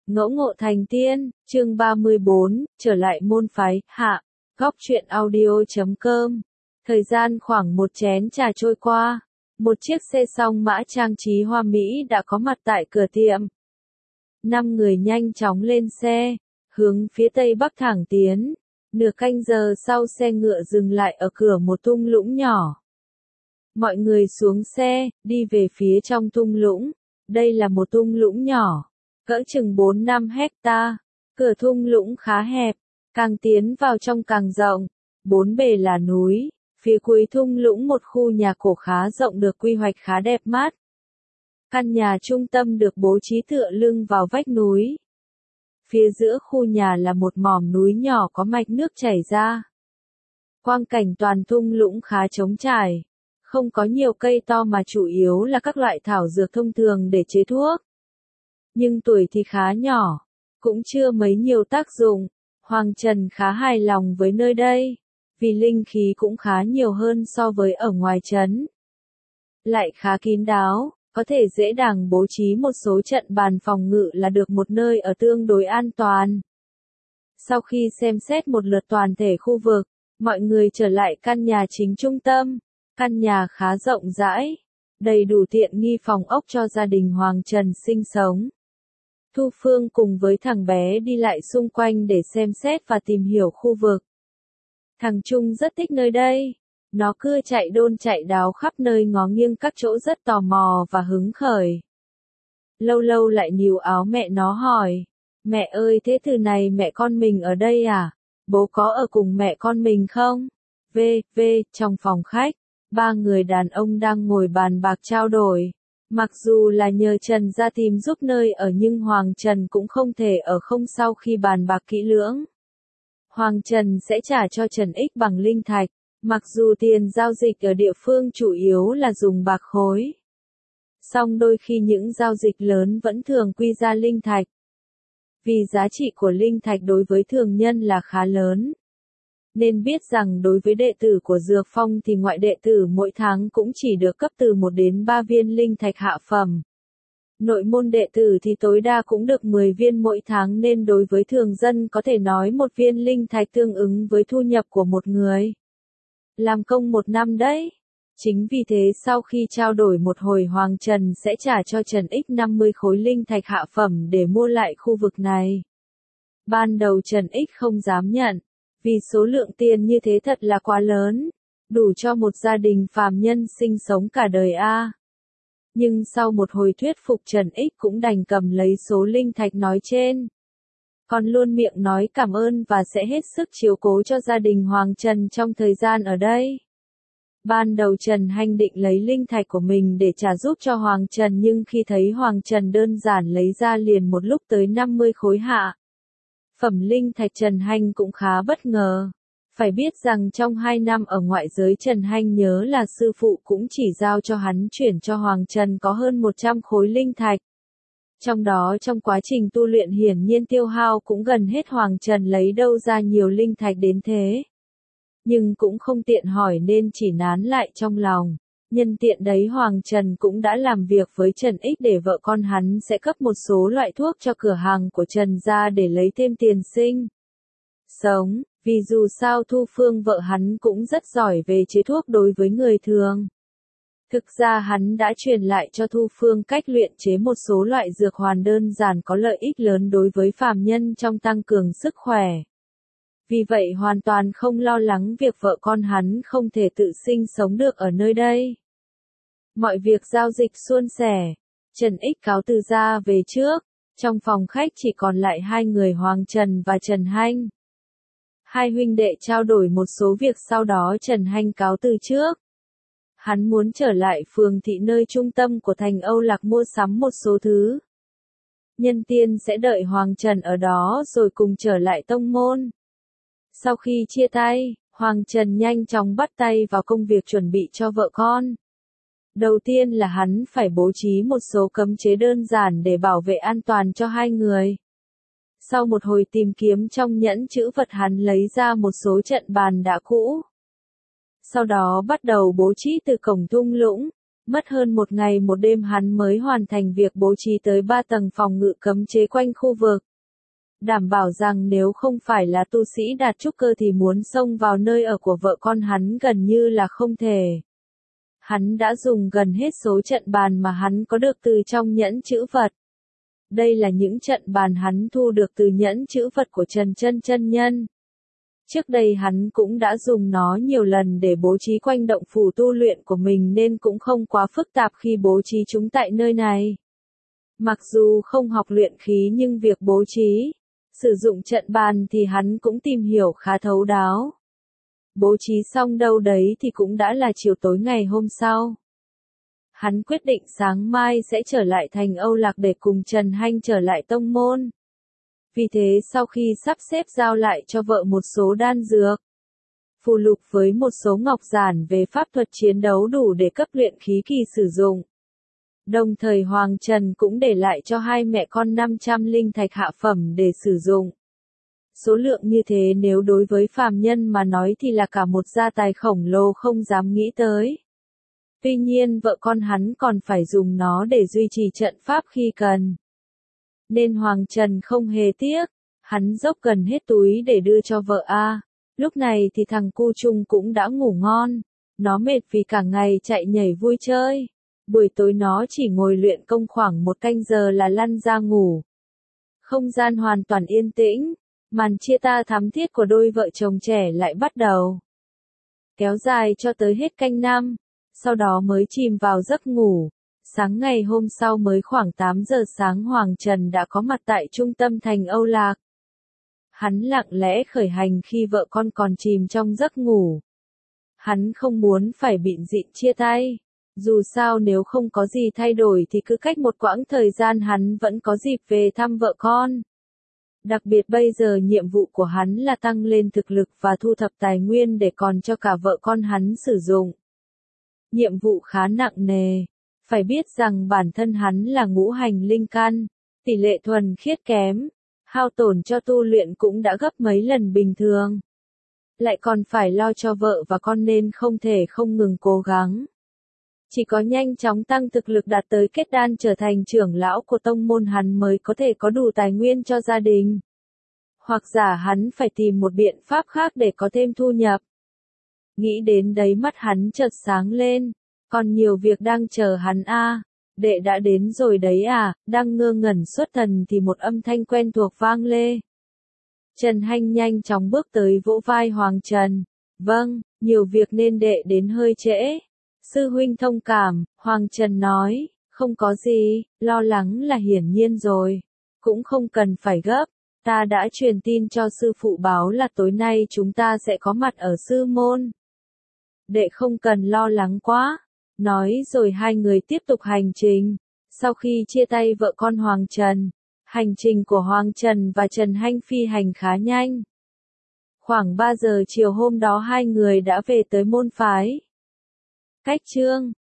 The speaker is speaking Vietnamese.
Ngẫu ngộ thành tiên, chương 34, trở lại môn phái, hạ, góc truyện audio.com. Thời gian khoảng một chén trà trôi qua, một chiếc xe song mã trang trí hoa mỹ đã có mặt tại cửa tiệm. 5 người nhanh chóng lên xe, hướng phía tây bắc thẳng tiến. Nửa canh giờ sau xe ngựa dừng lại ở cửa một thung lũng nhỏ. Mọi người xuống xe, đi về phía trong thung lũng. Đây là một thung lũng nhỏ, cỡ chừng 4-5 hecta. Cửa thung lũng khá hẹp, càng tiến vào trong càng rộng. Bốn bề là núi, phía cuối thung lũng một khu nhà cổ khá rộng được quy hoạch khá đẹp mắt. Căn nhà trung tâm được bố trí tựa lưng vào vách núi. Phía giữa khu nhà là một mỏm núi nhỏ có mạch nước chảy ra. Quang cảnh toàn thung lũng khá trống trải, không có nhiều cây to mà chủ yếu là các loại thảo dược thông thường để chế thuốc. Nhưng tuổi thì khá nhỏ, cũng chưa mấy nhiều tác dụng. Hoàng Trần khá hài lòng với nơi đây, vì linh khí cũng khá nhiều hơn so với ở ngoài trấn. Lại khá kín đáo, có thể dễ dàng bố trí một số trận bàn phòng ngự là được một nơi ở tương đối an toàn. Sau khi xem xét một lượt toàn thể khu vực, mọi người trở lại căn nhà chính trung tâm. Căn nhà khá rộng rãi, đầy đủ tiện nghi phòng ốc cho gia đình Hoàng Trần sinh sống. Thu Phương cùng với thằng bé đi lại xung quanh để xem xét và tìm hiểu khu vực. Thằng Trung rất thích nơi đây, nó cứ chạy đôn chạy đáo khắp nơi ngó nghiêng các chỗ rất tò mò và hứng khởi. Lâu lâu lại níu áo mẹ nó hỏi, mẹ ơi thế từ này mẹ con mình ở đây à, bố có ở cùng mẹ con mình không? Trong phòng khách, 3 người đàn ông đang ngồi bàn bạc trao đổi. Mặc dù là nhờ Trần ra tìm giúp nơi ở nhưng Hoàng Trần cũng không thể ở không sau khi bàn bạc kỹ lưỡng. Hoàng Trần sẽ trả cho Trần Ích bằng linh thạch, mặc dù tiền giao dịch ở địa phương chủ yếu là dùng bạc khối. Song đôi khi những giao dịch lớn vẫn thường quy ra linh thạch. Vì giá trị của linh thạch đối với thường nhân là khá lớn. Nên biết rằng đối với đệ tử của Dược Phong thì ngoại đệ tử mỗi tháng cũng chỉ được cấp từ 1 đến 3 viên linh thạch hạ phẩm. Nội môn đệ tử thì tối đa cũng được 10 viên mỗi tháng nên đối với thường dân có thể nói 1 viên linh thạch tương ứng với thu nhập của một người. Làm công 1 năm đấy. Chính vì thế sau khi trao đổi một hồi Hoàng Trần sẽ trả cho Trần Ích 50 khối linh thạch hạ phẩm để mua lại khu vực này. Ban đầu Trần Ích không dám nhận. Vì số lượng tiền như thế thật là quá lớn, đủ cho một gia đình phàm nhân sinh sống cả đời a. Nhưng sau một hồi thuyết phục Trần Ích cũng đành cầm lấy số linh thạch nói trên. Còn luôn miệng nói cảm ơn và sẽ hết sức chiếu cố cho gia đình Hoàng Trần trong thời gian ở đây. Ban đầu Trần Hanh định lấy linh thạch của mình để trả giúp cho Hoàng Trần nhưng khi thấy Hoàng Trần đơn giản lấy ra liền một lúc tới 50 khối hạ phẩm linh thạch Trần Hanh cũng khá bất ngờ. Phải biết rằng trong 2 năm ở ngoại giới Trần Hanh nhớ là sư phụ cũng chỉ giao cho hắn chuyển cho Hoàng Trần có hơn 100 khối linh thạch. Trong đó trong quá trình tu luyện hiển nhiên tiêu hao cũng gần hết Hoàng Trần lấy đâu ra nhiều linh thạch đến thế. Nhưng cũng không tiện hỏi nên chỉ nán lại trong lòng. Nhân tiện đấy Hoàng Trần cũng đã làm việc với Trần Ích để vợ con hắn sẽ cấp một số loại thuốc cho cửa hàng của Trần ra để lấy thêm tiền sinh sống, vì dù sao Thu Phương vợ hắn cũng rất giỏi về chế thuốc đối với người thường. Thực ra hắn đã truyền lại cho Thu Phương cách luyện chế một số loại dược hoàn đơn giản có lợi ích lớn đối với phàm nhân trong tăng cường sức khỏe. Vì vậy hoàn toàn không lo lắng việc vợ con hắn không thể tự sinh sống được ở nơi đây. Mọi việc giao dịch suôn sẻ. Trần Ích cáo từ ra về trước. Trong phòng khách chỉ còn lại 2 người Hoàng Trần và Trần Hanh. 2 huynh đệ trao đổi một số việc sau đó Trần Hanh cáo từ trước. Hắn muốn trở lại phường thị nơi trung tâm của thành Âu Lạc mua sắm một số thứ. Nhân tiên sẽ đợi Hoàng Trần ở đó rồi cùng trở lại tông môn. Sau khi chia tay, Hoàng Trần nhanh chóng bắt tay vào công việc chuẩn bị cho vợ con. Đầu tiên là hắn phải bố trí một số cấm chế đơn giản để bảo vệ an toàn cho 2 người. Sau một hồi tìm kiếm trong nhẫn chữ vật hắn lấy ra một số trận bàn đã cũ. Sau đó bắt đầu bố trí từ cổng thung lũng, Mất hơn một ngày một đêm hắn mới hoàn thành việc bố trí tới 3 tầng phòng ngự cấm chế quanh khu vực. Đảm bảo rằng nếu không phải là tu sĩ đạt trúc cơ thì muốn xông vào nơi ở của vợ con hắn gần như là không thể. Hắn đã dùng gần hết số trận bàn mà hắn có được từ trong nhẫn chữ vật. Đây là những trận bàn hắn thu được từ nhẫn chữ vật của Trần Chân chân nhân. Trước đây hắn cũng đã dùng nó nhiều lần để bố trí quanh động phủ tu luyện của mình nên cũng không quá phức tạp khi bố trí chúng tại nơi này. Mặc dù không học luyện khí nhưng việc bố trí, sử dụng trận bàn thì hắn cũng tìm hiểu khá thấu đáo. Bố trí xong đâu đấy thì cũng đã là chiều tối ngày hôm sau. Hắn quyết định sáng mai sẽ trở lại thành Âu Lạc để cùng Trần Hanh trở lại tông môn. Vì thế sau khi sắp xếp giao lại cho vợ một số đan dược, phù lục với một số ngọc giản về pháp thuật chiến đấu đủ để cấp luyện khí kỳ sử dụng. Đồng thời Hoàng Trần cũng để lại cho hai mẹ con 500 linh thạch hạ phẩm để sử dụng. Số lượng như thế nếu đối với phàm nhân mà nói thì là cả một gia tài khổng lồ không dám nghĩ tới. Tuy nhiên vợ con hắn còn phải dùng nó để duy trì trận pháp khi cần. Nên Hoàng Trần không hề tiếc, hắn dốc gần hết túi để đưa cho vợ A. Lúc này thì thằng cu Trung cũng đã ngủ ngon, nó mệt vì cả ngày chạy nhảy vui chơi. Buổi tối nó chỉ ngồi luyện công khoảng 1 canh giờ là lăn ra ngủ. Không gian hoàn toàn yên tĩnh, màn chia ta thắm thiết của đôi vợ chồng trẻ lại bắt đầu. Kéo dài cho tới hết canh 5, sau đó mới chìm vào giấc ngủ. Sáng ngày hôm sau mới khoảng 8 giờ sáng Hoàng Trần đã có mặt tại trung tâm thành Âu Lạc. Hắn lặng lẽ khởi hành khi vợ con còn chìm trong giấc ngủ. Hắn không muốn phải bịn rịn chia tay. Dù sao nếu không có gì thay đổi thì cứ cách một quãng thời gian hắn vẫn có dịp về thăm vợ con. Đặc biệt bây giờ nhiệm vụ của hắn là tăng lên thực lực và thu thập tài nguyên để còn cho cả vợ con hắn sử dụng. Nhiệm vụ khá nặng nề. Phải biết rằng bản thân hắn là ngũ hành linh căn, tỷ lệ thuần khiết kém, hao tổn cho tu luyện cũng đã gấp mấy lần bình thường. Lại còn phải lo cho vợ và con nên không thể không ngừng cố gắng. Chỉ có nhanh chóng tăng thực lực đạt tới kết đan trở thành trưởng lão của tông môn hắn mới có thể có đủ tài nguyên cho gia đình. Hoặc giả hắn phải tìm một biện pháp khác để có thêm thu nhập. Nghĩ đến đấy mắt hắn chợt sáng lên. Còn nhiều việc đang chờ hắn a. Đệ đã đến rồi đấy à, đang ngơ ngẩn xuất thần thì một âm thanh quen thuộc vang lên. Trần Hanh nhanh chóng bước tới vỗ vai Hoàng Trần. Vâng, nhiều việc nên đệ đến hơi trễ. Sư huynh thông cảm, Hoàng Trần nói, không có gì, lo lắng là hiển nhiên rồi. Cũng không cần phải gấp, ta đã truyền tin cho sư phụ báo là tối nay chúng ta sẽ có mặt ở sư môn. Đệ không cần lo lắng quá. Nói rồi hai người tiếp tục hành trình. Sau khi chia tay vợ con Hoàng Trần, hành trình của Hoàng Trần và Trần Hanh phi hành khá nhanh. Khoảng 3 giờ chiều hôm đó hai người đã về tới môn phái. Cách chương